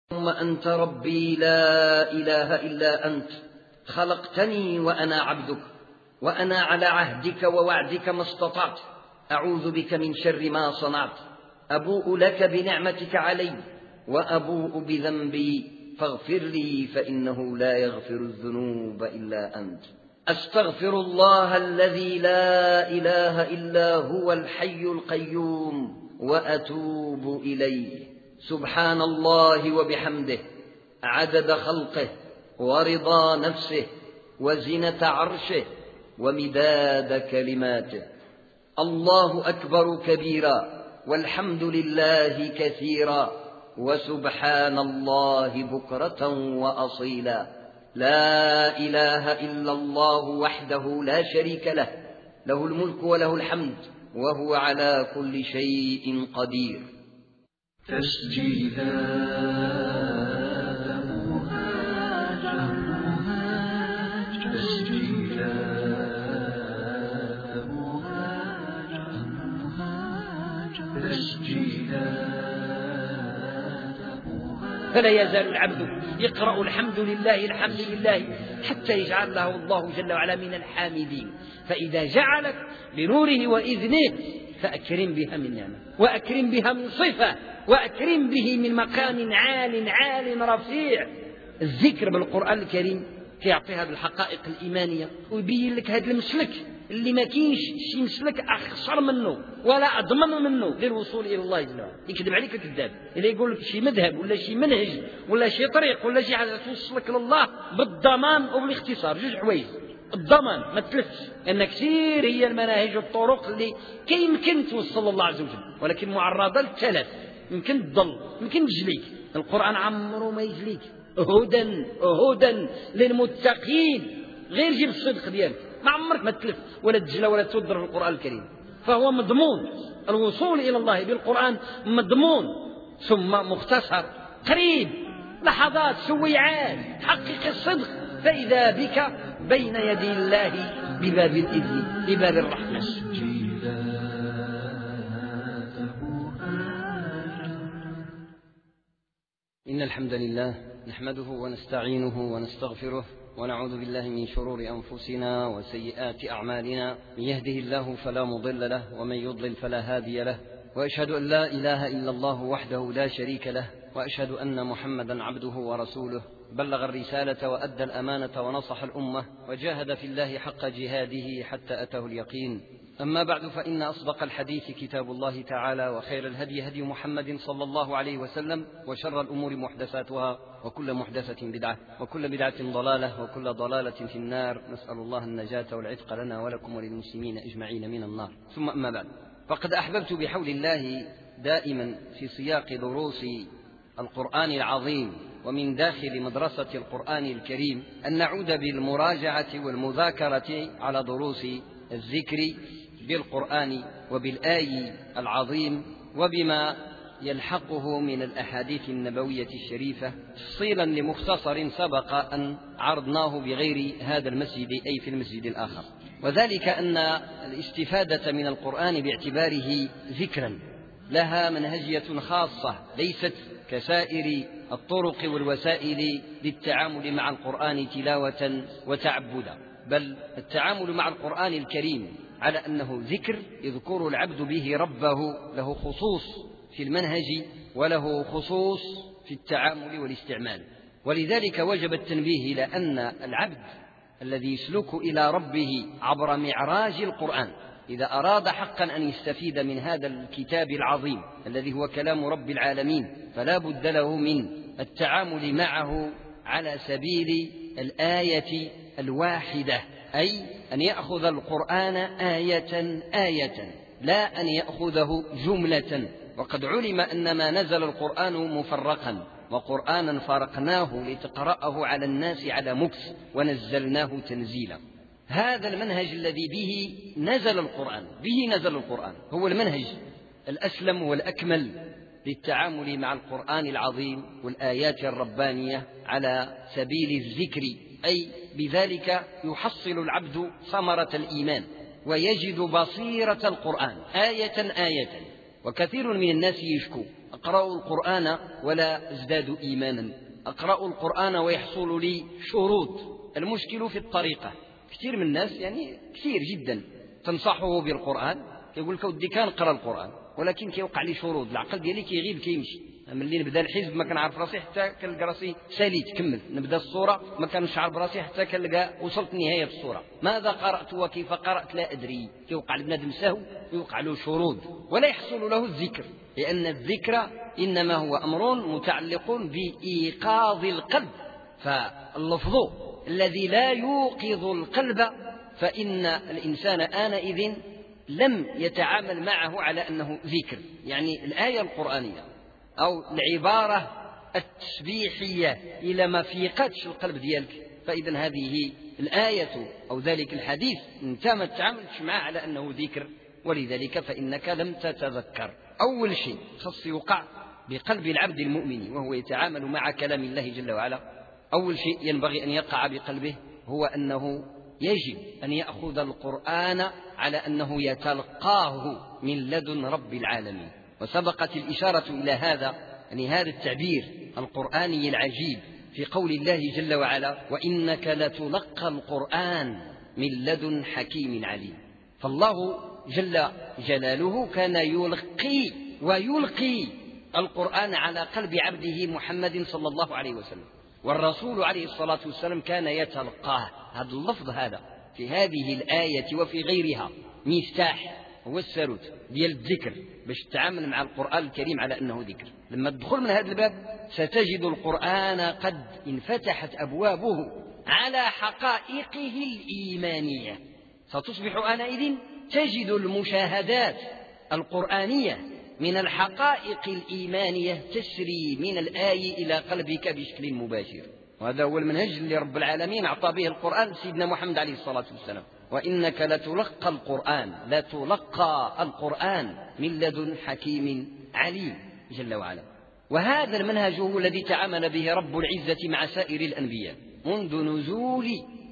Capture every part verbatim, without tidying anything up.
اللهم أنت ربي لا إله إلا أنت، خلقتني وأنا عبدك، وأنا على عهدك ووعدك ما استطعت، أعوذ بك من شر ما صنعت، أبوء لك بنعمتك علي وأبوء بذنبي فاغفر لي فإنه لا يغفر الذنوب إلا أنت. أستغفر الله الذي لا إله إلا هو الحي القيوم وأتوب إليه. سبحان الله وبحمده، عدد خلقه ورضا نفسه وزنة عرشه ومداد كلماته. الله أكبر كبيرا، والحمد لله كثيرا، وسبحان الله بكرة وأصيلا. لا إله إلا الله وحده لا شريك له، له الملك وله الحمد وهو على كل شيء قدير. تسجيلات مهاجر تسجيلات مهاجر تسجيلات مهاجر. فلا يزال العبد يقرأ الحمد لله الحمد لله حتى يجعل له الله جل وعلا من الحامدين. فإذا جعلك بنوره وإذنه فأكرم بها من نعمة، وأكرم بها من صفة، وأكرم به من مكان عال عال رفيع. الذكر بالقرآن الكريم كيعطيها بالحقائق الإيمانية، ويبين لك هذا المسلك اللي ما كاينش شي مسلك أخسر منه ولا أضمن منه للوصول إلى الله جل وعلا. يكذب عليك الكذاب اللي يقول لك شي مذهب ولا شي منهج ولا شي طريق ولا شي حاجة توصلك لله بالضمان وبالاختصار. جوج حوايج: الضمان ما تلفش، أن كثير هي المناهج والطرق اللي كيمكن توصل الله عز وجل ولكن معرضة للتلف، يمكن تضل، يمكن تجليك. القرآن عمره ما يجليك. هدى هدى للمتقين، غير جيب الصدق ديالك، ما عمرك ما تلف ولا تجلى ولا تودر في القرآن الكريم. فهو مضمون الوصول إلى الله بالقرآن، مضمون ثم مختصر قريب، لحظات سويعات، حقق الصدق فإذا بك بين يدي الله بباب الإذن بباب الرحمة. إن الحمد لله نحمده ونستعينه ونستغفره ونعوذ بالله من شرور أنفسنا وسيئات أعمالنا، من يهده الله فلا مضل له ومن يضلل فلا هادي له، وأشهد أن لا إله إلا الله وحده لا شريك له، وأشهد أن محمدا عبده ورسوله، بلغ الرسالة وأدى الأمانة ونصح الأمة وجاهد في الله حق جهاده حتى أتاه اليقين. أما بعد، فإن أصدق الحديث كتاب الله تعالى، وخير الهدي هدي محمد صلى الله عليه وسلم، وشر الأمور محدثاتها، وكل محدثة بدعة، وكل بدعة ضلالة، وكل ضلالة في النار. نسأل الله النجاة والعتق لنا ولكم وللمسلمين أجمعين من النار. ثم أما بعد، فقد أحببت بحول الله دائما في سياق دروس القرآن العظيم ومن داخل مدرسة القرآن الكريم أن نعود بالمراجعة والمذاكرة على دروس الذكر بالقرآن وبالآي العظيم وبما يلحقه من الأحاديث النبوية الشريفة، تفصيلا لمختصر سبق أن عرضناه بغير هذا المسجد أي في المسجد الآخر. وذلك أن الاستفادة من القرآن باعتباره ذكرا لها منهجية خاصة، ليست كسائر الطرق والوسائل للتعامل مع القرآن تلاوة وتعبدا، بل التعامل مع القرآن الكريم على أنه ذكر يذكر العبد به ربه، له خصوص في المنهج وله خصوص في التعامل والاستعمال. ولذلك وجب التنبيه إلى أن العبد الذي يسلك إلى ربه عبر معراج القرآن إذا أراد حقا أن يستفيد من هذا الكتاب العظيم الذي هو كلام رب العالمين، فلا بد له من التعامل معه على سبيل الآية الواحدة، أي أن يأخذ القرآن آية آية، لا أن يأخذه جملة. وقد علم أن ما نزل القرآن مفرقا، وقرآنا فرقناه لتقرأه على الناس على مكث ونزلناه تنزيلا. هذا المنهج الذي به نزل القرآن، به نزل القرآن هو المنهج الأسلم والأكمل للتعامل مع القرآن العظيم والآيات الربانية على سبيل الذكر، أي بذلك يحصل العبد ثمرة الإيمان ويجد بصيرة القرآن آية آية. وكثير من الناس يشكو أقرأ القرآن ولا أزداد إيمانا، أقرأ القرآن ويحصل لي شروط. المشكل في الطريقة. كثير من الناس يعني كثير جدا تنصحه بالقرآن يقول لك ودي كان قرأ القرآن، ولكن كيوقع لي شروط، العقل ديالي كيغيب كيمشي. ملي نبدا الحزب ما كنعرف راسي حتى كنلقى راسي ساليت كمل، نبدا الصورة ما كنشعر براسي حتى كنلقى وصلت نهاية الصورة. ماذا قرأت وكيف قرأت لا أدري. كيوقع لبنادم سهو ويوقع له شرود ولا يحصل له الذكر، لأن الذكر إنما هو أمر متعلق بإيقاظ القلب، فاللفظ الذي لا يوقظ القلب فإن الإنسان آنئذ لم يتعامل معه على أنه ذكر. يعني الآية القرآنية أو العبارة التسبيحية إلى ما فيقتش القلب ديالك، فإذا هذه الآية أو ذلك الحديث أنت ما تعاملتش معه على أنه ذكر، ولذلك فإنك لم تتذكر. أول شيء خص يوقع بقلب العبد المؤمن وهو يتعامل مع كلام الله جل وعلا، أول شيء ينبغي أن يقع بقلبه هو أنه يجب أن يأخذ القرآن على أنه يتلقاه من لدن رب العالمين. وسبقت الإشارة إلى هذا، يعني هذا التعبير القرآني العجيب في قول الله جل وعلا وإنك لتلقى القرآن من لدن حكيم عليم. فالله جل جلاله كان يلقي ويلقي القرآن على قلب عبده محمد صلى الله عليه وسلم، والرسول عليه الصلاة والسلام كان يتلقاه. هذا اللفظ هذا في هذه الآية وفي غيرها مفتاح، هو الساروت ديال الذكر باش تتعامل مع القرآن الكريم على أنه ذكر. لما تدخل من هذا الباب ستجد القرآن قد انفتحت أبوابه على حقائقه الإيمانية، ستصبح آنئذ تجد المشاهدات القرآنية من الحقائق الإيمانية تسري من الآية إلى قلبك بشكل مباشر. وهذا هو المنهج اللي رب العالمين أعطى به القرآن سيدنا محمد عليه الصلاة والسلام، وإنك لتلقى القرآن لتلقى القرآن من لدن حكيم عليم جل وعلا. وهذا المنهج هو الذي تعامل به رب العزة مع سائر الأنبياء منذ نزول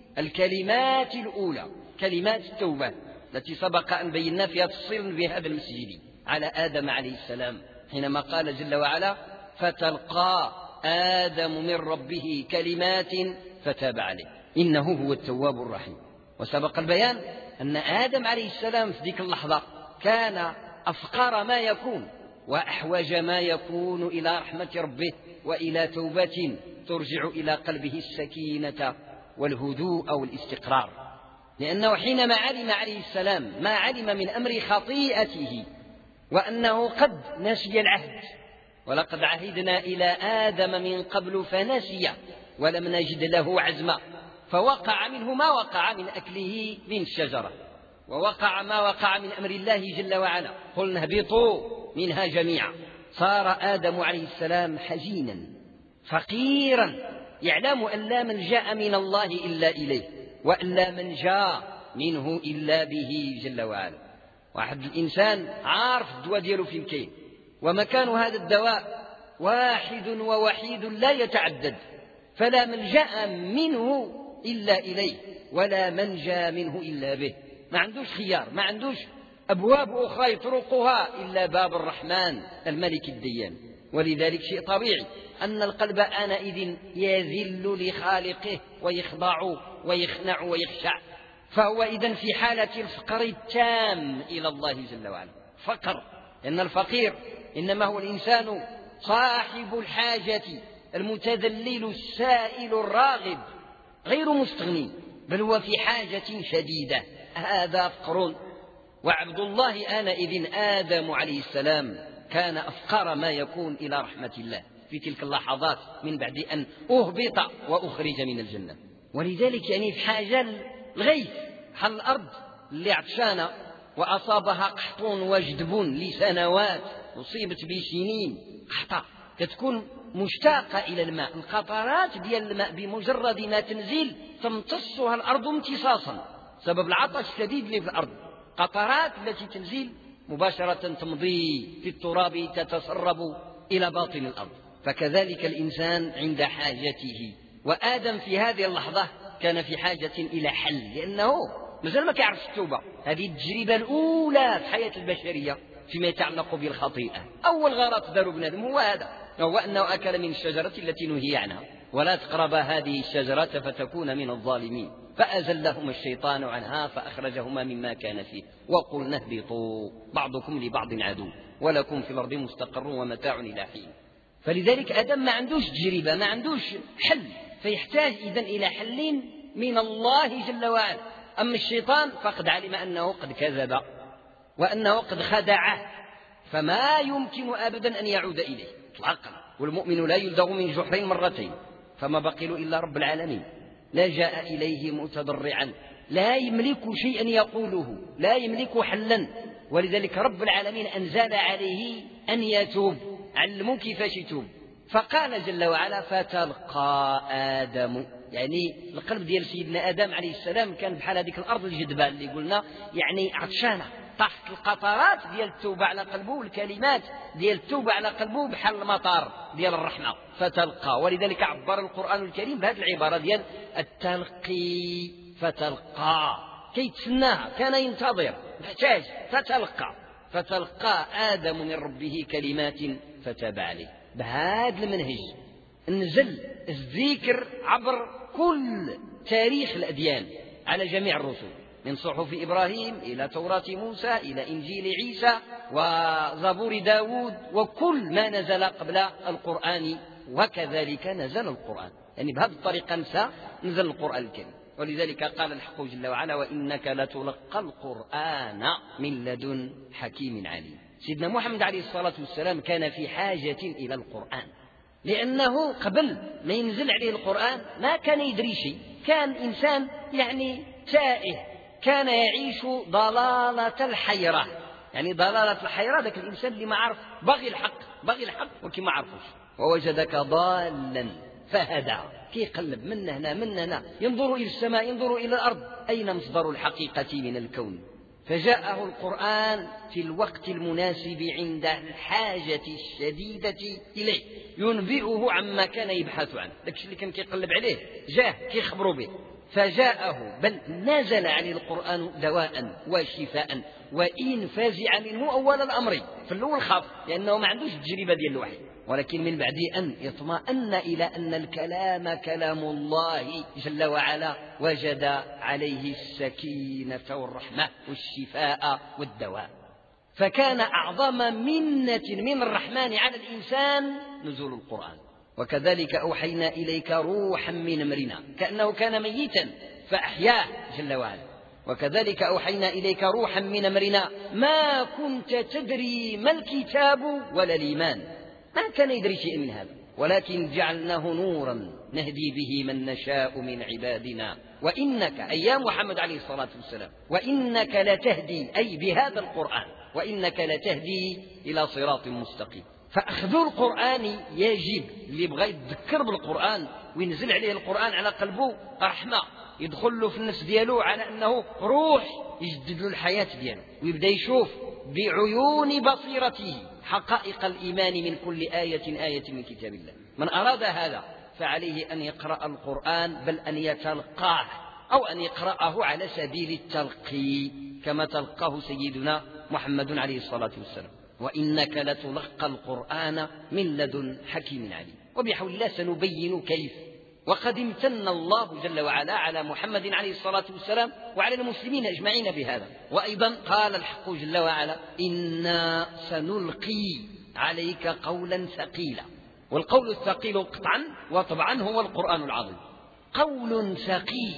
الكلمات الأولى، كلمات التوبة التي سبق أن بينا فيها تفصيلا بهذا المسجد على آدم عليه السلام، حينما قال جل وعلا فتلقى آدم من ربه كلمات فتاب عليه إنه هو التواب الرحيم. وسبق البيان أن آدم عليه السلام في ذيك اللحظة كان أفقر ما يكون وأحوج ما يكون إلى رحمة ربه وإلى توبة ترجع إلى قلبه السكينة والهدوء والاستقرار، لأنه حينما علم عليه السلام ما علم من أمر خطيئته وأنه قد نسي العهد، ولقد عهدنا إلى آدم من قبل فنسي ولم نجد له عزما، فوقع منه ما وقع من أكله من الشجرة، ووقع ما وقع من أمر الله جل وعلا قلنا اهبطوا منها جميعا. صار آدم عليه السلام حزينا فقيرا يعلم أن لا ملجأ من الله إلا إليه وأن لا منجا منه إلا به جل وعلا. واحد الإنسان عارف الدواء دياله في الكين، ومكان هذا الدواء واحد ووحيد لا يتعدد، فلا ملجأ منه إلا إليه ولا منجا منه إلا به. ما عندوش خيار، ما عندوش أبواب أخرى يطرقها إلا باب الرحمن الملك الديان. ولذلك شيء طبيعي أن القلب آنئذ يذل لخالقه ويخضع ويخنع ويخشع، فهو إذن في حالة الفقر التام إلى الله جل وعلا. فقر، لأن الفقير إنما هو الإنسان صاحب الحاجة المتذلل السائل الراغب غير مستغني، بل هو في حاجة شديدة، هذا فقر. وعبد الله آنئذ آدم عليه السلام كان أفقر ما يكون إلى رحمة الله في تلك اللحظات من بعد أن أهبط وأخرج من الجنة. ولذلك يعني في حاجة الغيث، حل الأرض اللي عطشانة وأصابها قحط وجدب لسنوات، أصيبت بسنين قحطة، كتكون مشتاقة إلى الماء، القطرات ديال الماء بمجرد ما تنزل تمتصها الأرض امتصاصا سبب العطش الشديد اللي في الأرض، قطرات التي تنزل مباشرة تمضي في التراب تتسرب إلى باطن الأرض. فكذلك الإنسان عند حاجته، وآدم في هذه اللحظة كان في حاجة إلى حل، لأنه مازال ما كيعرفش التوبة. هذه التجربة الأولى في حياة البشرية فيما يتعلق بالخطيئة. أول غلط داروا بنادم هو هذا، هو أنه أكل من الشجرة التي نهي عنها، ولا تقرب هذه الشجرة فتكون من الظالمين، فأزلهما الشيطان عنها فأخرجهما مما كان فيه وقلنا اهبطوا بعضكم لبعض عدو ولكم في الأرض مستقر ومتاع إلى حين. فلذلك آدم ما عندوش تجربة، ما عندوش حل، فيحتاج إذن إلى حل من الله جل وعلا. أما الشيطان فقد علم أنه قد كذب وأنه قد خدعه، فما يمكن أبدا أن يعود إليه إطلاقا. والمؤمن لا يلدغ من جحر مرتين، فما بقيل إلا رب العالمين، لا جاء إليه متضرعا، لا يملك شيئا يقوله، لا يملك حلا. ولذلك رب العالمين أنزل عليه أن يتوب، علموا كيفاش يتوب. فقال جل وعلا فتلقى آدم، يعني القلب ديال سيدنا آدم عليه السلام كان بحال هذيك الأرض الجدبة اللي قلنا، يعني عطشانة، طاحت القطرات ديال التوبة على قلبه، والكلمات ديال التوبة على قلبه بحال المطار ديال الرحمة فتلقى. ولذلك عبر القرآن الكريم بهذه العبارة ديال التلقي، فتلقى كي تسناها، كان ينتظر محتاج، فتلقى فتلقى آدم من ربه كلمات فتاب عليه. بهذا المنهج نزل الذكر عبر كل تاريخ الأديان على جميع الرسل، من صحف إبراهيم إلى توراة موسى إلى إنجيل عيسى وزبور داود، وكل ما نزل قبل القرآن وكذلك نزل القرآن، يعني بهذه الطريقة نزل القرآن الكريم. ولذلك قال الحق جل وعلا وإنك لتلقى القرآن من لدن حكيم عليم. سيدنا محمد عليه الصلاة والسلام كان في حاجة إلى القرآن، لأنه قبل ما ينزل عليه القرآن ما كان يدري شيء، كان إنسان يعني تائه، كان يعيش ضلالة الحيرة، يعني ضلالة الحيرة ذاك الإنسان اللي ما عرف باغي الحق باغي الحق ولكن ما عرفوش. ووجدك ضالا فهدى، كيقلب من هنا من هنا، ينظر إلى السماء ينظر إلى الأرض، أين مصدر الحقيقة من الكون؟ فجاءه القرآن في الوقت المناسب عند الحاجة الشديدة إليه، ينبئه عما كان يبحث عنه، داك الشيء اللي كان كيقلب عليه جاه كيخبروا به، فجاءه بل نزل عليه القرآن دواء وشفاء، وإن فزع منه أول الأمر، في الأول خاف لأنه ما عندوش التجربة ديال الوحي، ولكن من بعد أن يطمئن إلى أن الكلام كلام الله جل وعلا وجد عليه السكينة والرحمة والشفاء والدواء. فكان أعظم منة من الرحمن على الإنسان نزول القرآن. وكذلك أوحينا إليك روحا من أمرنا، كأنه كان ميتا فأحياه جل وعلا. وكذلك أوحينا إليك روحا من أمرنا ما كنت تدري ما الكتاب ولا الإيمان، ما كان يدري شيء من هذا، ولكن جعلناه نورا نهدي به من نشاء من عبادنا وإنك أي يا محمد عليه الصلاة والسلام وإنك لتهدي، أي بهذا القرآن وإنك لتهدي إلى صراط مستقيم. فأخذ القرآن يجب، اللي بغى يتذكر بالقرآن وينزل عليه القرآن على قلبه رحمة، يدخل له في النفس دياله على أنه روح يجدد له الحياة دياله، ويبدأ يشوف بعيون بصيرته حقائق الإيمان من كل آية آية من كتاب الله. من أراد هذا فعليه أن يقرأ القرآن، بل أن يتلقاه أو أن يقرأه على سبيل التلقي كما تلقاه سيدنا محمد عليه الصلاة والسلام. وإنك لتلقى القرآن من لدن حكيم عليم. وبحول الله سنبين كيف. وقد امتن الله جل وعلا على محمد عليه الصلاة والسلام وعلى المسلمين أجمعين بهذا. وأيضا قال الحق جل وعلا إنا سنلقي عليك قولا ثقيلا. والقول الثقيل قطعا وطبعا هو القرآن العظيم. قول ثقيل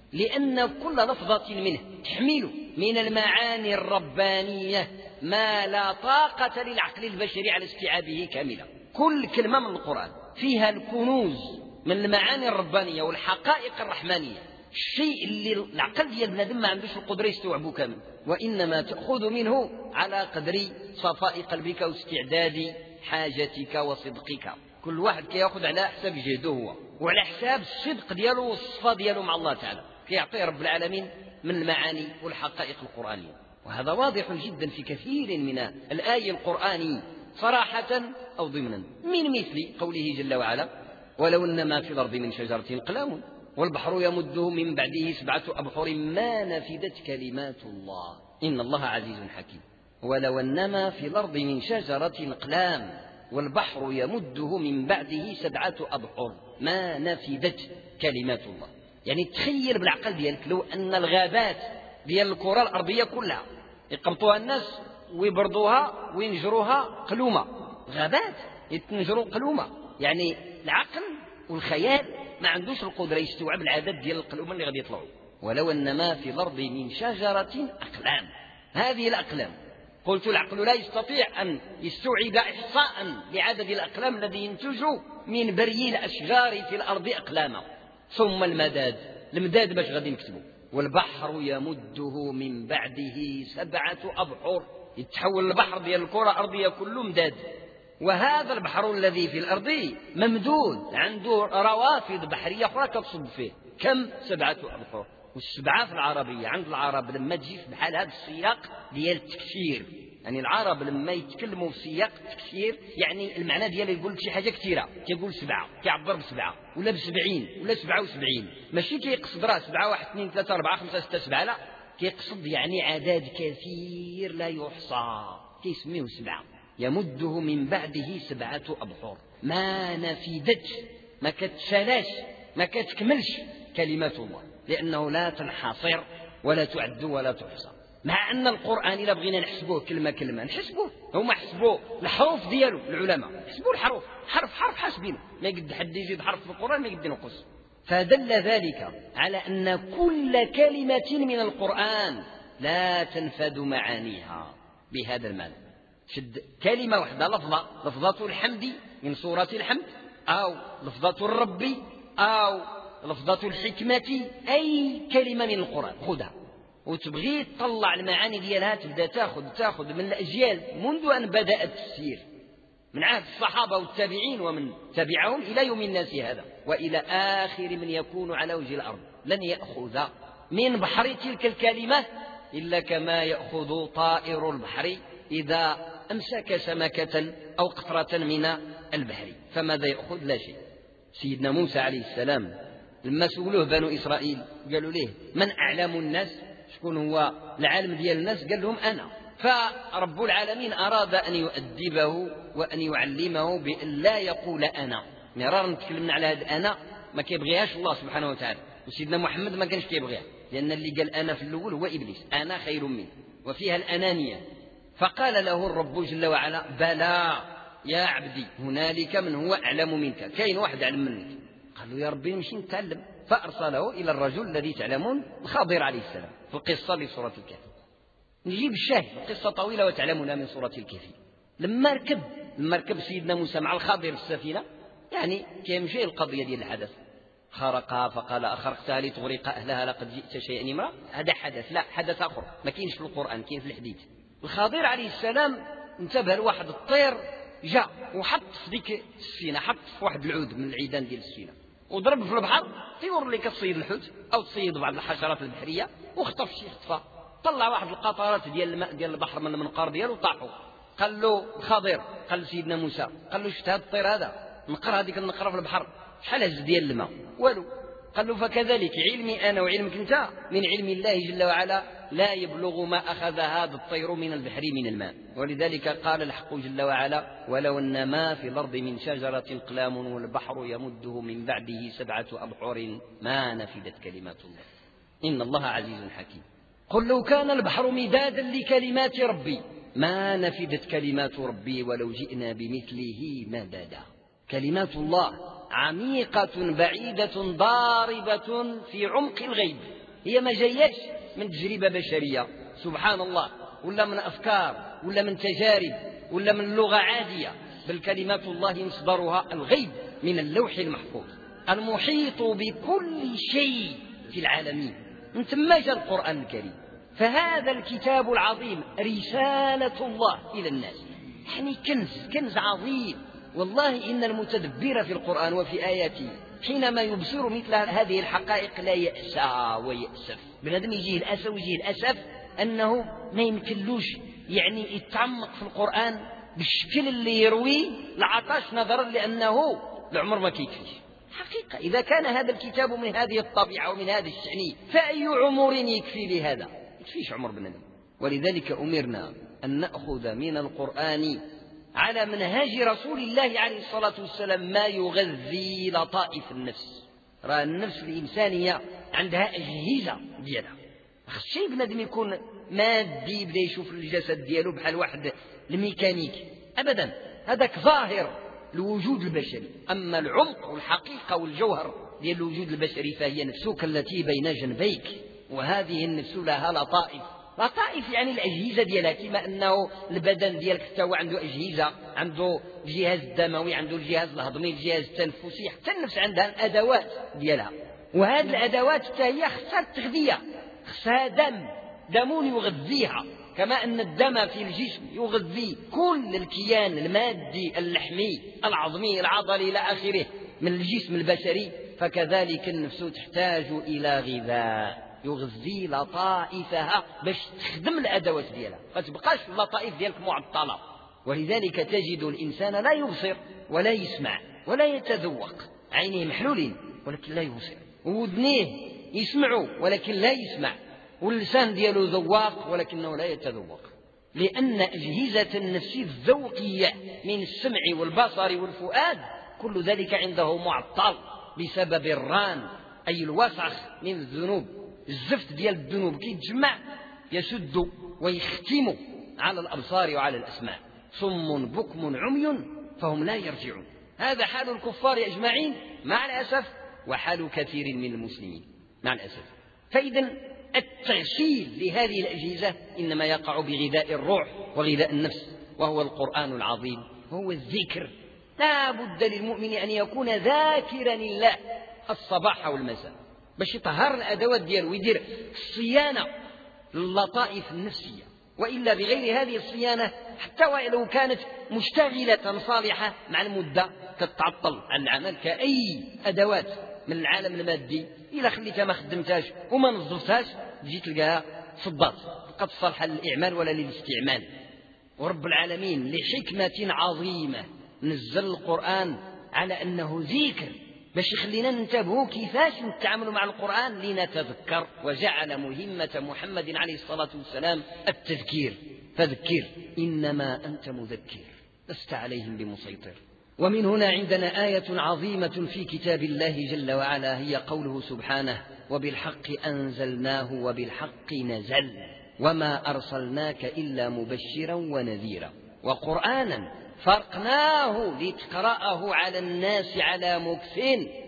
لأن كل لفظة منه تحمل من المعاني الربانية ما لا طاقة للعقل البشري على استيعابه كاملا. كل كلمة من القرآن فيها الكنوز من المعاني الربانية والحقائق الرحمانية، الشيء اللي العقل ديال بنادم ما عندوش القدرة يستوعبه كامل، وإنما تأخذ منه على قدر صفاء قلبك واستعداد حاجتك وصدقك. كل واحد كيأخذ على حساب جهده هو وعلى حساب الصدق دياله والصفاء دياله مع الله تعالى، كيعطيه رب العالمين من المعاني والحقائق القرآنية. وهذا واضح جدا في كثير من الآية القرآنية صراحة أو ضمنا، من مثل قوله جل وعلا ولو أن ما في الأرض من شجرة أقلام والبحر يمده من بعده سبعة أبحر ما نفدت كلمات الله إن الله عزيز حكيم. ولو أنما في الأرض من شجرة أقلام والبحر يمده من بعده سبعة أبحر ما نفدت كلمات الله. يعني تخيل بالعقل ديالك لو أن الغابات ديال الكرة الأرضية كلها يقمطوها الناس ويبردوها وينجروها قلومة، غابات يتنجروا قلومة، يعني العقل والخيال ما عندوش القدرة يستوعب العدد ديال القلومة اللي غادي يطلعوا. ولو أن ما في الأرض من شجرة أقلام، هذه الأقلام قلت العقل لا يستطيع أن يستوعب إحصاء لعدد الأقلام الذي ينتج من بري الأشجار في الأرض أقلاما. ثم المداد، المداد باش غادي نكتبوا، والبحر يمده من بعده سبعة أبحر، يتحول البحر ديال الكرة الأرضية كله مداد. وهذا البحر الذي في الأرض ممدود عنده روافد بحرية أخرى كتصب فيه، كم؟ سبعة أبحر. والسبعة في العربية عند العرب لما تجي بحال هذا السياق ديال التكسير، يعني العرب لما يتكلموا في سياق التكسير يعني المعنى ديالو يقول لك شي حاجة كثيرة، كيقول سبعة كيعبر بسبعة ولا بسبعين ولا سبعة وسبعين، ماشي كيقصد راه سبعة واحد اثنين ثلاثة أربعة خمسة ستة سبعة، لا كيقصد يعني عدد كثير لا يحصى كيسميه سبعة. يمده من بعده سبعة أبحر ما نفدت، ما كتشالاش ما كتكملش كلمات الله، لأنه لا تنحصر ولا تعد ولا تحصى. مع أن القرآن إذا بغينا نحسبوه كلمة كلمة نحسبوه، هما حسبوا الحروف ديالو العلماء، حسبوا الحروف حرف حرف حاسبينه، ما يقد حد يزيد حرف في القرآن ما يقد ينقص. فدل ذلك على أن كل كلمة من القرآن لا تنفد معانيها بهذا المعنى. شد كلمة واحدة لفظة، لفظة الحمد من سورة الحمد، أو لفظة الرب، أو لفظة الحكمة، أي كلمة من القرآن خذها وتبغي تطلع المعاني ديالها، تبدأ تاخذ تاخذ من الأجيال منذ أن بدأ التفسير من عهد الصحابة والتابعين ومن تبعهم إلى يوم الناس هذا وإلى آخر من يكون على وجه الأرض، لن يأخذ من بحر تلك الكلمة إلا كما يأخذ طائر البحر إذا أمسك سمكة أو قطرة من البحر، فماذا يأخذ؟ لا شيء. سيدنا موسى عليه السلام لما سولوه بنو إسرائيل قالوا له من أعلم الناس، شكون هو العالم ديال الناس؟ قال لهم أنا. فرب العالمين أراد أن يؤدبه وأن يعلمه بأن لا يقول أنا. مرارا نتكلمنا على هذا أنا ما كيبغيهاش الله سبحانه وتعالى، وسيدنا محمد ما كانش كيبغيها، لأن اللي قال أنا في الأول هو إبليس، أنا خير منه، وفيها الأنانية. فقال له الرب جل وعلا بلى يا عبدي هنالك من هو أعلم منك، كاين واحد أعلم منك. قال له يا ربي نمشي نتعلم، فأرسله إلى الرجل الذي تعلمون الخضر عليه السلام في القصة لسورة الكهف. نجيب الشاهد، القصة طويلة وتعلمونها من سورة الكهف. لما ركب لما ركب سيدنا موسى مع الخضر السفينة، يعني كيمشي القضية ديال الحدث، خرقها فقال أخرقتها لتغرق أهلها لقد جئت شيئا إمرا، هذا حدث، لا حدث آخر ما كاينش في القرآن، كاين في الحديث. الخضر عليه السلام انتبه لواحد الطير جاء وحط في ديك السفينة، حط في واحد العود من العيدان ديال السفينة وضرب في البحر، طيور اللي كتصيد الحوت أو تصيد بعض الحشرات البحرية، وخطف شي خطفة، طلع واحد القطرات ديال الماء ديال البحر من المنقار ديالو وطاحوا. قال له الخضر، قال لسيدنا موسى، قال له شفت هذا الطير هذا نقر هذيك النقرة في البحر شحال هز ديال الماء والو. قال له فكذلك علمي أنا وعلمك أنت من علم الله جل وعلا لا يبلغ ما أخذ هذا الطير من البحر من الماء. ولذلك قال الحق جل وعلا ولو أن ما في الأرض من شجرة أقلام والبحر يمده من بعده سبعة أبحر ما نفدت كلمات الله إن الله عزيز حكيم. قل لو كان البحر مدادا لكلمات ربي ما نفدت كلمات ربي ولو جئنا بمثله مددا. كلمات الله عميقة بعيدة ضاربة في عمق الغيب، هي ما جايش من تجربة بشرية سبحان الله، ولا من أفكار، ولا من تجارب، ولا من لغة عادية، بل كلمات الله مصدرها الغيب من اللوح المحفوظ المحيط بكل شيء في العالمين، من ثم جاء القرآن الكريم. فهذا الكتاب العظيم رسالة الله إلى الناس، يعني كنز كنز عظيم. والله إن المتدبر في القرآن وفي آياته حينما يبصر مثل هذه الحقائق لا يأسى ويأسف. بنادم يجيه الأسى ويجيه الأسف أنه ما يمكنلوش يعني يتعمق في القرآن بالشكل اللي يروي العطش، نظرا لأنه العمر ما كيكفيش. حقيقة إذا كان هذا الكتاب من هذه الطبيعة ومن هذا الشأن فأي عمر يكفي لهذا؟ يكفيش عمر بنادم. ولذلك أمرنا أن نأخذ من القرآن على منهاج رسول الله عليه الصلاة والسلام ما يغذي لطائف النفس. راه النفس الإنسانية عندها أجهزة ديالها، خصي بنادم يكون مادي يبدا يشوف الجسد ديالو بحال واحد الميكانيك أبدا، هذاك ظاهر الوجود البشري. أما العمق والحقيقة والجوهر ديال الوجود البشري فهي نفسك التي بين جنبيك، وهذه النفس لها لطائف. لطائف يعني الأجهزة ديالها، كما أنه البدن ديالك حتى هو عنده أجهزة، عنده الجهاز الدموي، عنده الجهاز الهضمي، الجهاز التنفسي، حتى النفس عندها الأدوات ديالها، وهذه الأدوات حتى هي خصها التغذية، خصها دم دم يغذيها، كما أن الدم في الجسم يغذي كل الكيان المادي اللحمي العظمي العضلي إلى آخره من الجسم البشري، فكذلك النفس تحتاج إلى غذاء يغذي لطائفها باش تخدم الأدوات ديالها، ما تبقاش اللطائف ديالك معطلة. ولذلك تجد الإنسان لا يبصر ولا يسمع ولا يتذوق، عينيه محلولين ولكن لا يبصر، وودنيه يسمع ولكن لا يسمع، واللسان دياله ذواق ولكنه لا يتذوق، لأن أجهزة النفس الذوقية من السمع والبصر والفؤاد كل ذلك عنده معطل بسبب الران، أي الوسخ من الذنوب. الزفت ديال الذنوب كيتجمع يسد ويختم على الأبصار وعلى الأسماع، صم بكم عمي فهم لا يرجعون. هذا حال الكفار أجمعين مع الأسف، وحال كثير من المسلمين مع الأسف. فإذا التغسيل لهذه الأجهزة إنما يقع بغذاء الروح وغذاء النفس، وهو القرآن العظيم، وهو الذكر. لا بد للمؤمن أن يكون ذاكرا لله الصباح والمساء باش يطهر الأدوات ديالو ويدير الصيانة للطائف النفسية، وإلا بغير هذه الصيانة حتى ولو كانت مشتغلة صالحة مع المدة تتعطل عن العمل كأي أدوات من العالم المادي. إلا خليتها ما خدمتهاش وما نظفتهاش تجي تلقاها صدات قد صالحة للإعمال ولا للاستعمال. ورب العالمين لحكمة عظيمة نزل القرآن على أنه ذكر باش يخلينا ننتبهوا كيفاش نتعاملوا مع القرآن لنتذكر، وجعل مهمة محمد عليه الصلاة والسلام التذكير، فذكر إنما أنت مذكر لست عليهم بمسيطر. ومن هنا عندنا آية عظيمة في كتاب الله جل وعلا، هي قوله سبحانه: وبالحق أنزلناه وبالحق نزل وما أرسلناك إلا مبشرا ونذيرا وقرآنا فرقناه لتقرأه على الناس على مكث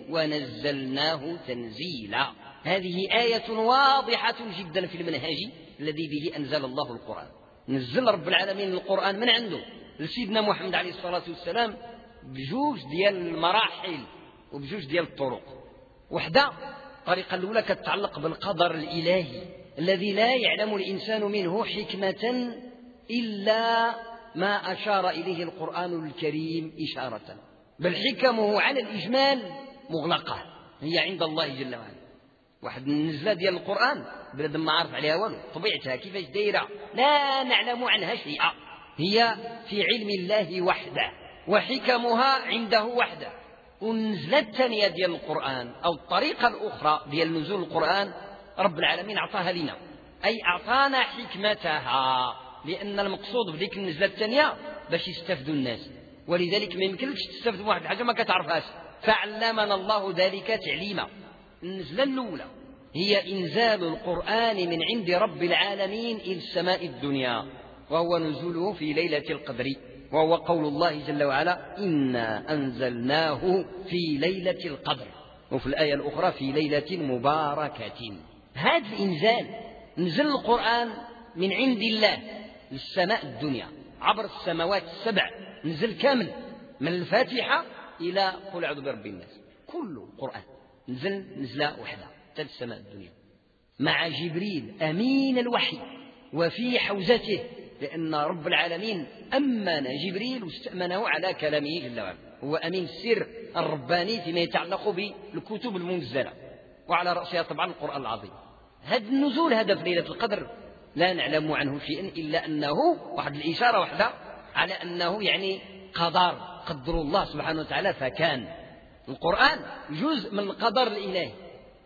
ونزلناه تنزيلا. هذه آية واضحة جدا في المنهج الذي به أنزل الله القرآن. نزل رب العالمين القرآن من عنده لسيدنا محمد عليه الصلاة والسلام بجوج ديال المراحل وبجوج ديال الطرق. وحدة الطريقة الأولى كتتعلق بالقدر الإلهي الذي لا يعلم الإنسان منه حكمة إلا ما أشار إليه القرآن الكريم إشارة، بل حكمه على الإجمال مغلقة، هي عند الله جل وعلا. واحد النزلة ديال القرآن بلاد ما عارف عليها والو، طبيعتها كيفاش دايرة لا نعلم عنها شيئا، هي في علم الله وحده وحكمها عنده وحده. والنزلة الثانية ديال القرآن أو الطريقة الأخرى ديال نزول القرآن رب العالمين أعطاها لنا، أي أعطانا حكمتها، لأن المقصود بذيك النزلة الثانية باش يستفدوا الناس، ولذلك ما يمكنش تستفد واحد حاجة ما كتعرفهاش، فعلمنا الله ذلك تعليما. النزلة الأولى هي إنزال القرآن من عند رب العالمين إلى السماء الدنيا، وهو نزوله في ليلة القدر، وهو قول الله جل وعلا: إنا أنزلناه في ليلة القدر، وفي الآية الأخرى في ليلة مباركة. هذا الإنزال نزل القرآن من عند الله للسماء الدنيا عبر السماوات السبع، نزل كامل من الفاتحة إلى قل أعوذ برب الناس، كله قرآن نزل نزلة واحدة حتى السماء الدنيا مع جبريل أمين الوحي وفي حوزته، لأن رب العالمين أمن جبريل واستأمنه على كلامه جل وعلا، هو أمين السر الرباني فيما يتعلق بالكتب المنزلة، وعلى رأسها طبعا القرآن العظيم. هذا النزول هذا في ليلة القدر لا نعلم عنه شيئا إلا أنه واحد الإشارة واحدة على أنه يعني قدر قدر الله سبحانه وتعالى، فكان القرآن جزء من القدر الإلهي،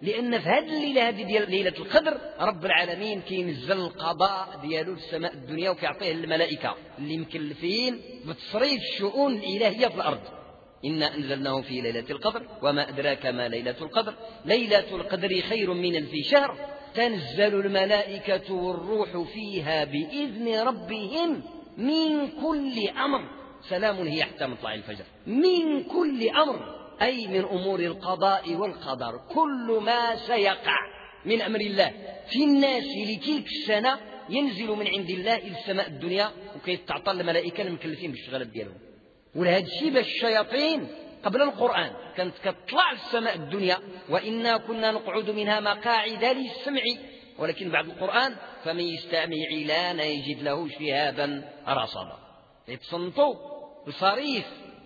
لأن في هذه الليلة هذه ديال ليلة القدر رب العالمين كينزل القضاء ديالو للسماء الدنيا وكيعطيه الملائكة اللي مكلفين بتصريف الشؤون الإلهية في الأرض. إنا أنزلناه في ليلة القدر وما أدراك ما ليلة القدر ليلة القدر خير من ألف شهر تنزل الملائكة والروح فيها بإذن ربهم من كل أمر سلام هي حتى مطلع الفجر. من كل أمر أي من أمور القضاء والقدر، كل ما سيقع من أمر الله في الناس لتلك السنة ينزل من عند الله إلى السماء الدنيا وكيتعطى الملائكة المكلفين بالشغلات ديالهم. ولهذا الشيء باش الشياطين قبل القرآن كانت كتطلع السماء الدنيا وإنا كنا نقعد منها مقاعد للسمع، ولكن بعد القرآن فمن يستمع لان يجد له شهابا رصدا. يتصنتوا بصريف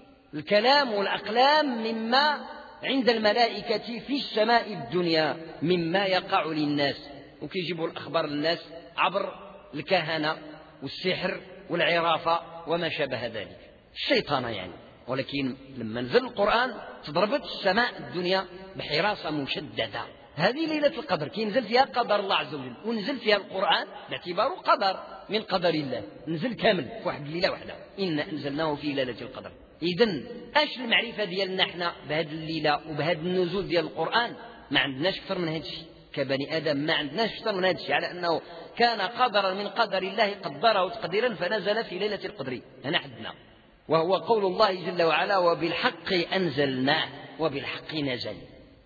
الكلام والأقلام مما عند الملائكة في السماء الدنيا مما يقع للناس، وكيجيبوا الأخبار للناس عبر الكهنة والسحر والعرافة وما شابه ذلك، الشيطان يعني. ولكن لما نزل القرآن تضربت السماء الدنيا بحراسة مشددة. هذه ليلة القدر كينزل فيها قدر الله عز وجل، ونزل فيها القرآن باعتباره قدر من قدر الله، نزل كامل في واحد الليلة واحدة. إنا أنزلناه في ليلة القدر. إذن اش المعرفة ديالنا احنا بهذه الليلة وبهذا النزول ديال القرآن؟ ما عندناش أكثر من هذا الشيء كبني آدم، ما عندناش أكثر من هذا الشيء، على أنه كان قدرا من قدر الله قدره تقديرا فنزل في ليلة القدر. هنا حدنا، وهو قول الله جل وعلا وبالحق أنزلناه وبالحق نزل.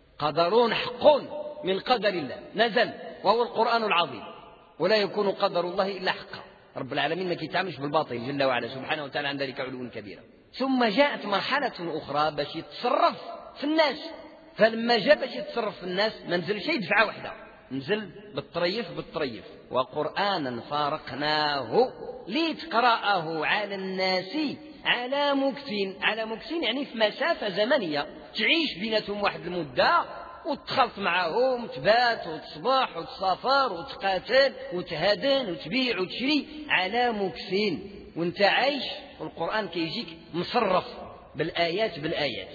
قدر حق من قدر الله نزل وهو القرآن العظيم، ولا يكون قدر الله إلا حقا. رب العالمين ما كيتعاملش بالباطل جل وعلا سبحانه وتعالى عن ذلك علو كبيرا. ثم جاءت مرحلة أخرى باش يتصرف في الناس، فلما جاء باش يتصرف في الناس ما نزل شيء دفعة واحدة، نزل بالطريف بالطريف. وقرآنا فارقناه لتقرأه على الناس على مكثين. على مكثين يعني في مسافة زمنية تعيش بيناتهم واحد المدة وتخلط معهم، تبات وتصبح وتسافر وتقاتل وتهادن وتبيع وتشري على مكثين، وانت عايش والقرآن كيجيك مصرف بالآيات بالآيات.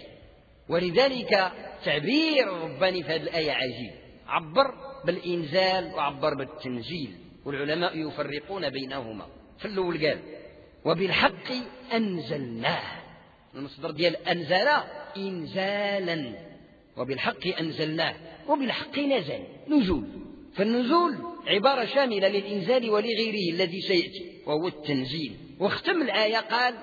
ولذلك تعبير رباني في هذه الآية عجيب، عبر بالإنزال وعبر بالتنزيل، والعلماء يفرقون بينهما. في الأول قال وبالحق أنزلناه، المصدر ديال أنزل إنزالا، وبالحق أنزلناه وبالحق نزل نزول. فالنزول عبارة شاملة للإنزال ولغيره الذي سيأتي وهو التنزيل. واختم الآية قال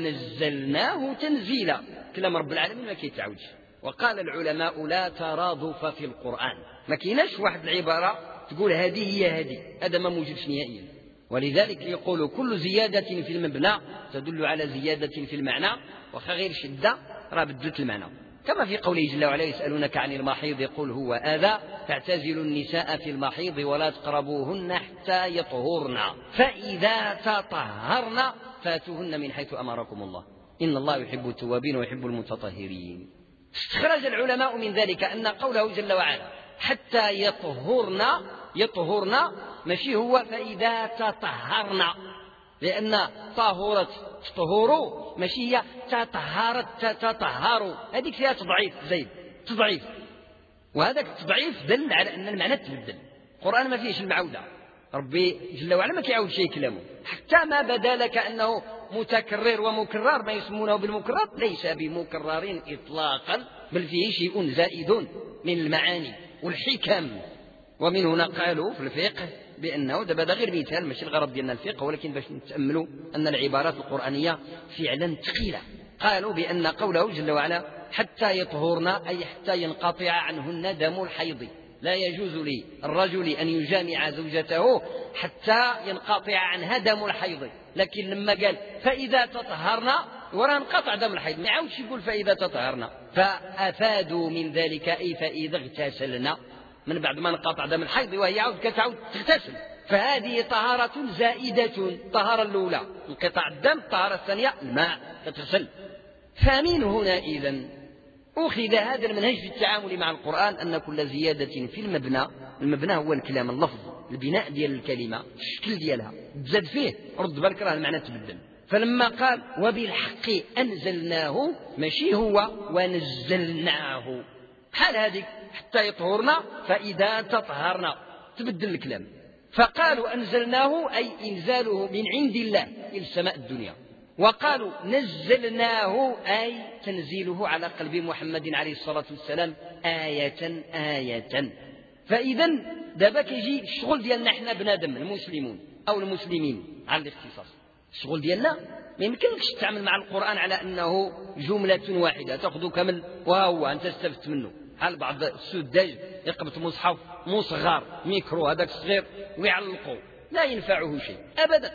ونزلناه تنزيلا، كلام رب العالمين ما كيتعودش. وقال العلماء لا ترادف في القرآن، ما كيناش واحد العبارة تقول هذه هي هذه، هذا ما موجودش نهائيا. ولذلك يقول كل زيادة في المبنى تدل على زيادة في المعنى، وخا غير شدة راه بدلت المعنى. كما في قوله جل وعلا يسألونك عن المحيض قل هو آذى فاعتزلوا النساء في المحيض ولا تقربوهن حتى يطهرن فإذا تطهرن فاتوهن من حيث أمركم الله إن الله يحب التوابين ويحب المتطهرين. استخرج العلماء من ذلك أن قوله جل وعلا حتى يطهرن يطهرن ماشي هو فإذا تطهرن، لأن طهورت تطهروا ماشي هي تطهرت تتطهروا، هذيك فيها تضعيف زيد تضعيف، وهذاك التضعيف دل على أن المعنى تبدل. القرآن ما فيهش المعودة، ربي جل وعلا ما كيعود شيء كلامه، حتى ما بدا لك أنه متكرر ومكرر ما يسمونه بالمكرر ليس بمكرر إطلاقا، بل فيه شيء زائد من المعاني والحكم. ومن هنا قالوا في الفقه بأنه دابا هذا غير مثال ماشي الغرض ديالنا الفقه، ولكن باش نتأملوا أن العبارات القرآنية فعلا ثقيلة. قالوا بأن قوله جل وعلا حتى يطهرن أي حتى ينقطع عنهن دم الحيض، لا يجوز للرجل أن يجامع زوجته حتى ينقطع عنها دم الحيض، لكن لما قال فإذا تطهرن وراه انقطع دم الحيض ما عاودش يقول فإذا تطهرن، فأفادوا من ذلك أي فإذا اغتسلنا من بعد ما انقطع دم الحيض وهي عاود كتعود تغتسل، فهذه طهارة زائدة. الطهارة الأولى انقطاع الدم، الطهارة الثانية الماء تغتسل. فمن هنا إذن أخذ هذا المنهج في التعامل مع القرآن أن كل زيادة في المبنى، المبنى هو الكلام اللفظ البناء ديال الكلمة الشكل ديالها تزاد فيه رد بالك راه المعنى تبدل. فلما قال وبالحق أنزلناه ماشي هو ونزلناه، بحال هذيك حتى يطهرنا فإذا تطهرنا، تبدل الكلام. فقالوا أنزلناه أي إنزاله من عند الله إلى السماء الدنيا، وقالوا نزلناه أي تنزيله على قلب محمد عليه الصلاة والسلام آية آية. فإذا دابا كيجي الشغل ديالنا احنا بنادم المسلمون أو المسلمين على الاختصاص. الشغل ديالنا ما يمكنكش تتعامل مع القرآن على أنه جملة واحدة تأخذ كامل وهو أنت استفدت منه. هل بعض السذاج يقبط مصحف مصغر ميكرو هذاك الصغير ويعلقه، لا ينفعه شيء أبدا،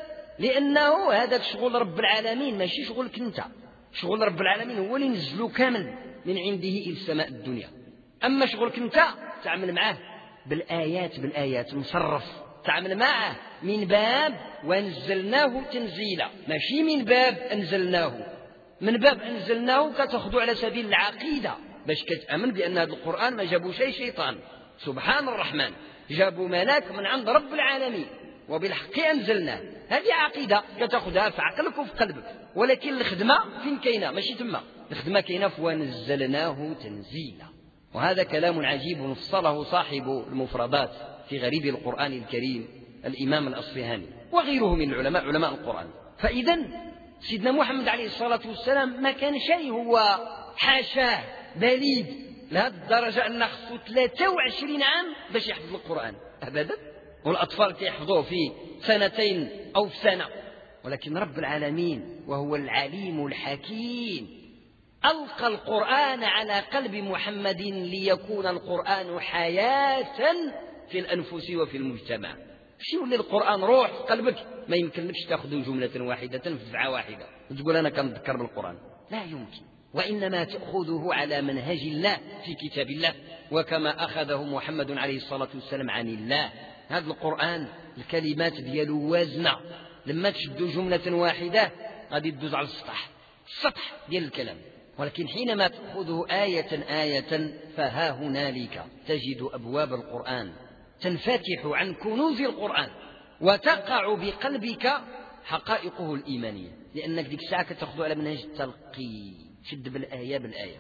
لأنه هذاك شغل رب العالمين ماشي شغلك انت. شغل رب العالمين هو اللي نزلو كامل من عنده إلى السماء الدنيا. أما شغلك انت تعمل معاه بالآيات بالآيات مصرف، تعمل معه من باب وانزلناه تنزيلا، ماشي من باب أنزلناه. من باب أنزلناه كتأخذ على سبيل العقيدة باش كتأمن بأن هذا القرآن ما جابوا شيء شيطان، سبحان الرحمن، جابوا ملاك من عند رب العالمين وبالحق أنزلناه. هذه عقيدة كتأخذها في عقلك وفي قلبك، ولكن الخدمة فين كاينة؟ ماشي تما، الخدمة كاينة في ونزلناه تنزيلا. وهذا كلام عجيب نفصله صاحب المفردات في غريب القرآن الكريم الإمام الأصفهاني وغيره من العلماء علماء القرآن. فإذا سيدنا محمد عليه الصلاة والسلام ما كان شيء هو حاشاه بليد لهذه الدرجة أن خصو ثلاثة وعشرين عام باش يحفظ القرآن أبدا، والأطفال كيحفظوه في سنتين أو في سنة. ولكن رب العالمين وهو العليم الحكيم ألقى القرآن على قلب محمد ليكون القرآن حياة في الأنفس وفي المجتمع. شي يولي القرآن روح في قلبك، ما يمكنلكش تأخذ جملة واحدة في دفعة واحدة وتقول أنا كنذكر بالقرآن، لا يمكن. وإنما تأخذه على منهج الله في كتاب الله، وكما أخذه محمد عليه الصلاة والسلام عن الله. هذا القرآن الكلمات ديالو وازنة، لما تشدوا جملة واحدة غادي تدوز على السطح السطح ديال الكلام. ولكن حينما تأخذه آية آية فها هنالك تجد أبواب القرآن تنفتح عن كنوز القرآن وتقع بقلبك حقائقه الإيمانية، لأنك ديك الساعة تأخذ على منهج التلقي، تشد بالآية بالآية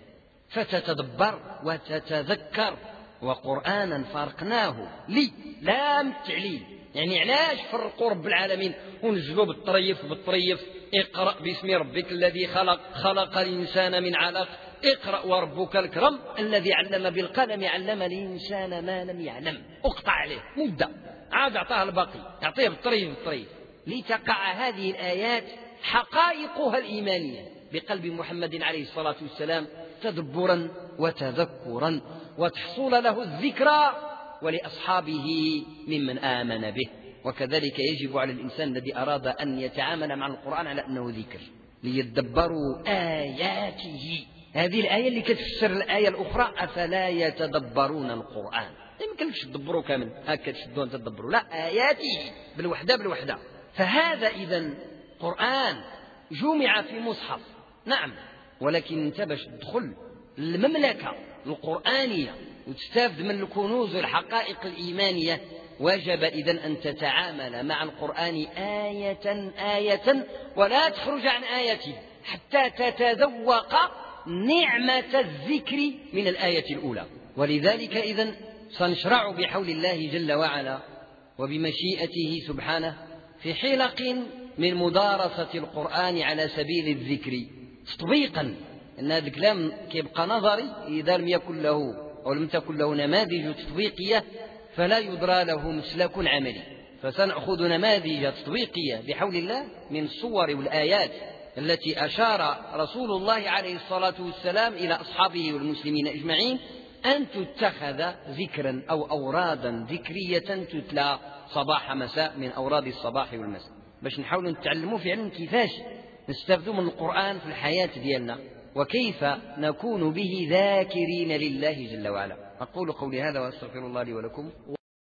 فتتدبر وتتذكر. وقرآنا فرقناه لي لام التعليل، يعني علاش فرقوا رب العالمين ونزلوا بالطريف بالطريف؟ اقرأ باسم ربك الذي خلق خلق الإنسان من علق اقرأ وربك الكرم الذي علم بالقلم علم الإنسان ما لم يعلم. اقطع عليه مدة عاد اعطاه الباقي، اعطيه بالطريف بالطريف لتقع هذه الآيات حقائقها الإيمانية بقلب محمد عليه الصلاة والسلام تدبرا وتذكرا، وتحصل له الذكرى ولأصحابه ممن آمن به. وكذلك يجب على الإنسان الذي أراد أن يتعامل مع القرآن على أنه ذكر ليتدبروا آياته. هذه الآية اللي كتفسر الآية الأخرى أفلا يتدبرون القرآن، لا يمكنش تدبروا كامل هكا تشدوا أن تدبروا، لا، آياته بالوحدة بالوحدة. فهذا إذن قرآن جمع في مصحف، نعم، ولكن انت باش تدخل المملكة القرآنية وتستافد من الكنوز والحقائق الإيمانية وجب إذن أن تتعامل مع القرآن آية آية ولا تخرج عن آيته حتى تتذوق نعمة الذكر من الآية الأولى. ولذلك إذن سنشرع بحول الله جل وعلا وبمشيئته سبحانه في حلق من مدارسة القرآن على سبيل الذكر تطبيقا. أن هذا الكلام كيبقى نظري إذا لم يكن له أو لم تكن له نماذج تطبيقية فلا يدرى له مسلك عملي. فسنأخذ نماذج تطبيقية بحول الله من الصور والآيات التي أشار رسول الله عليه الصلاة والسلام إلى أصحابه والمسلمين أجمعين أن تتخذ ذكرا أو أورادا ذكرية تتلى صباح مساء من أوراد الصباح والمساء، باش نحاول نتعلموا فعلا كيفاش نستفدوا من القرآن في الحياة ديالنا وكيف نكون به ذاكرين لله جل وعلا. أقول قولي هذا وأستغفر الله لي ولكم.